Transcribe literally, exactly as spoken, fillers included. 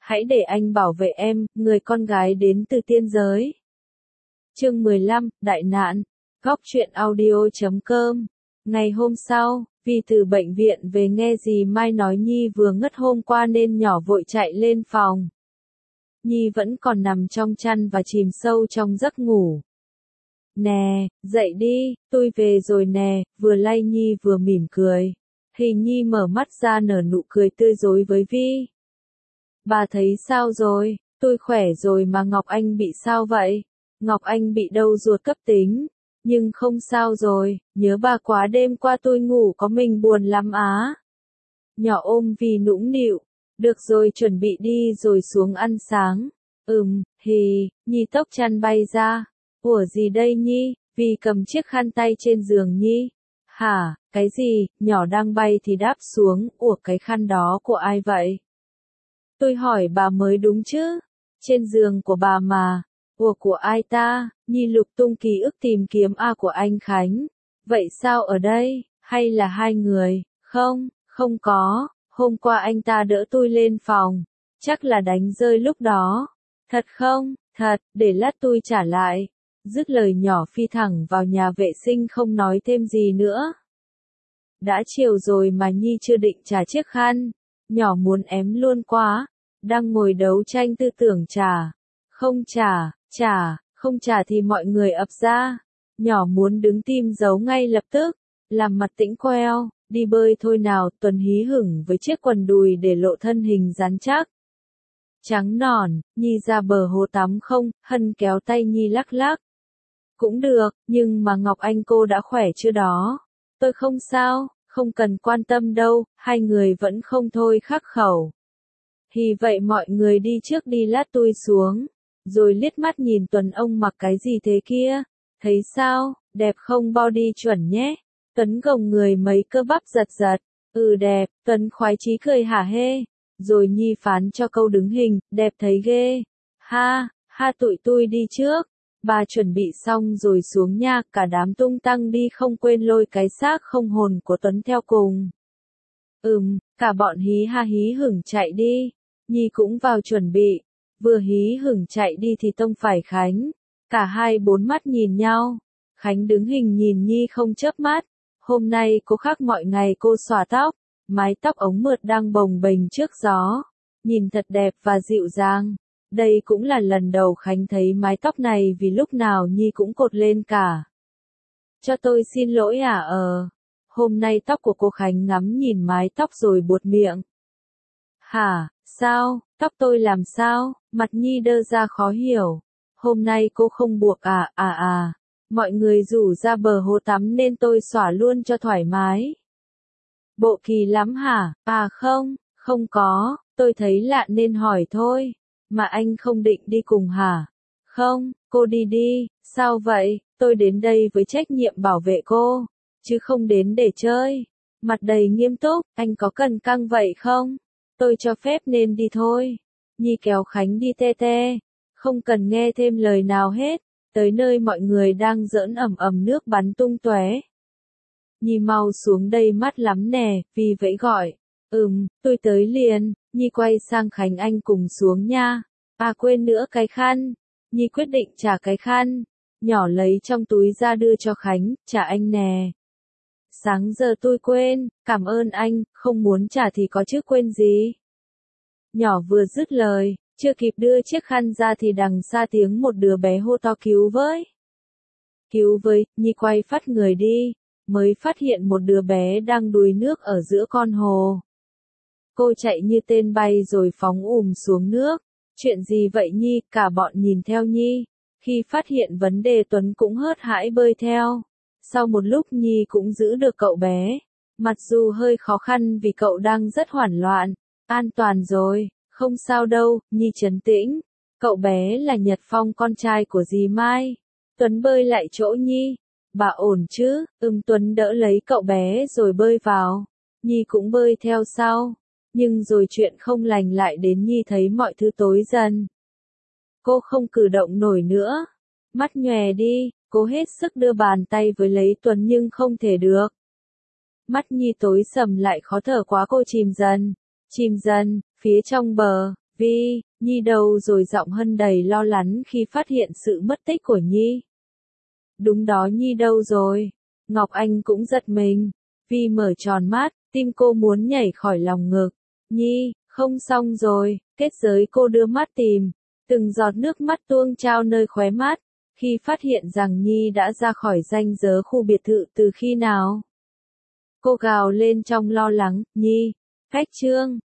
hãy để anh bảo vệ em, người con gái đến từ tiên giới. Chương mười lăm, Đại nạn. Góc truyện audio chấm com. Ngày hôm sau, vì từ bệnh viện về nghe dì Mai nói Nhi vừa ngất hôm qua nên nhỏ vội chạy lên phòng. Nhi vẫn còn nằm trong chăn và chìm sâu trong giấc ngủ. Nè, dậy đi, tôi về rồi nè, vừa lay Nhi vừa mỉm cười. Hình Nhi mở mắt ra nở nụ cười tươi rói với Vi. Bà thấy sao rồi? Tôi khỏe rồi mà Ngọc Anh bị sao vậy? Ngọc Anh bị đau ruột cấp tính. Nhưng không sao rồi, nhớ bà quá đêm qua tôi ngủ có mình buồn lắm á. Nhỏ ôm Vi nũng nịu. Được rồi, chuẩn bị đi rồi xuống ăn sáng. Ừm, hì, Nhi tóc chăn bay ra. Ủa gì đây Nhi? Vi cầm chiếc khăn tay trên giường Nhi. Hả, cái gì? Nhỏ đang bay thì đáp xuống. Ủa cái khăn đó của ai vậy? Tôi hỏi bà mới đúng chứ? Trên giường của bà mà. Ủa của ai ta? Nhi lục tung ký ức tìm kiếm A của anh Khánh. Vậy sao ở đây? Hay là hai người? Không, không có. Hôm qua anh ta đỡ tôi lên phòng. Chắc là đánh rơi lúc đó. Thật không? Thật, để lát tôi trả lại. Dứt lời nhỏ phi thẳng vào nhà vệ sinh không nói thêm gì nữa. Đã chiều rồi mà Nhi chưa định trả chiếc khăn. Nhỏ muốn ém luôn quá. Đang ngồi đấu tranh tư tưởng trả. Không trả, trả, không trả thì mọi người ập ra. Nhỏ muốn đứng tim giấu ngay lập tức. Làm mặt tĩnh queo, đi bơi thôi nào. Tuần hí hửng với chiếc quần đùi để lộ thân hình rắn chắc. Trắng nõn, Nhi ra bờ hồ tắm không, Hân kéo tay Nhi lắc lắc. Cũng được, nhưng mà Ngọc Anh cô đã khỏe chưa đó? Tôi không sao, không cần quan tâm đâu, hai người vẫn không thôi khắc khẩu. Thì vậy mọi người đi trước đi lát tôi xuống. Rồi liếc mắt nhìn Tuấn ông mặc cái gì thế kia? Thấy sao, đẹp không body chuẩn nhé? Tuấn gồng người mấy cơ bắp giật giật. Ừ đẹp, Tuấn khoái chí cười hả hê. Rồi Nhi phán cho câu đứng hình, đẹp thấy ghê. Ha, ha tụi tôi đi trước. Bà chuẩn bị xong rồi xuống nha, cả đám tung tăng đi không quên lôi cái xác không hồn của Tuấn theo cùng. Ừm, cả bọn hí ha hí hửng chạy đi. Nhi cũng vào chuẩn bị. Vừa hí hửng chạy đi thì tông phải Khánh. Cả hai bốn mắt nhìn nhau. Khánh đứng hình nhìn Nhi không chớp mắt. Hôm nay cô khác mọi ngày, cô xõa tóc. Mái tóc ống mượt đang bồng bềnh trước gió. Nhìn thật đẹp và dịu dàng. Đây cũng là lần đầu Khánh thấy mái tóc này vì lúc nào Nhi cũng cột lên cả. Cho tôi xin lỗi à ờ. Hôm nay tóc của cô Khánh ngắm nhìn mái tóc rồi buột miệng. Hả, sao, tóc tôi làm sao? Mặt Nhi đơ ra khó hiểu. Hôm nay cô không buộc à, à à. Mọi người rủ ra bờ hồ tắm nên tôi xõa luôn cho thoải mái. Bộ kỳ lắm hả? À không, không có, tôi thấy lạ nên hỏi thôi. Mà anh không định đi cùng hả? Không, cô đi đi, sao vậy? Tôi đến đây với trách nhiệm bảo vệ cô, chứ không đến để chơi. Mặt đầy nghiêm túc, anh có cần căng vậy không? Tôi cho phép nên đi thôi. Nhi kéo Khánh đi te te, không cần nghe thêm lời nào hết, tới nơi mọi người đang giỡn ầm ầm nước bắn tung tóe. Nhi mau xuống đây mát lắm nè, Vi vẫy gọi. Ừm, tôi tới liền. Nhi quay sang Khánh anh cùng xuống nha. À quên nữa cái khăn. Nhi quyết định trả cái khăn. Nhỏ lấy trong túi ra đưa cho Khánh, trả anh nè. Sáng giờ tôi quên, cảm ơn anh, không muốn trả thì có chứ quên gì. Nhỏ vừa dứt lời, chưa kịp đưa chiếc khăn ra thì đằng xa tiếng một đứa bé hô to cứu với. Cứu với, Nhi quay phát người đi, mới phát hiện một đứa bé đang đuối nước ở giữa con hồ. Cô chạy như tên bay rồi phóng ùm xuống nước. Chuyện gì vậy Nhi? Cả bọn nhìn theo Nhi. Khi phát hiện vấn đề Tuấn cũng hớt hãi bơi theo. Sau một lúc Nhi cũng giữ được cậu bé. Mặc dù hơi khó khăn vì cậu đang rất hoảng loạn. An toàn rồi, không sao đâu, Nhi trấn tĩnh. Cậu bé là Nhật Phong, con trai của dì Mai. Tuấn bơi lại chỗ Nhi. Bà ổn chứ? Ừm, Tuấn đỡ lấy cậu bé rồi bơi vào. Nhi cũng bơi theo sau. Nhưng rồi chuyện không lành lại đến, Nhi thấy mọi thứ tối dần. Cô không cử động nổi nữa. Mắt nhòe đi, cô hết sức đưa bàn tay với lấy Tuấn nhưng không thể được. Mắt Nhi tối sầm lại khó thở quá, cô chìm dần. Chìm dần, phía trong bờ, Vi, Nhi đâu rồi? Giọng Hân đầy lo lắng khi phát hiện sự mất tích của Nhi. Đúng đó, Nhi đâu rồi? Ngọc Anh cũng giật mình. Vi mở tròn mắt, tim cô muốn nhảy khỏi lòng ngực. Nhi, không xong rồi, kết giới. Cô đưa mắt tìm, từng giọt nước mắt tuôn trao nơi khóe mắt, khi phát hiện rằng Nhi đã ra khỏi ranh giới khu biệt thự từ khi nào. Cô gào lên trong lo lắng, Nhi, Khách Trương,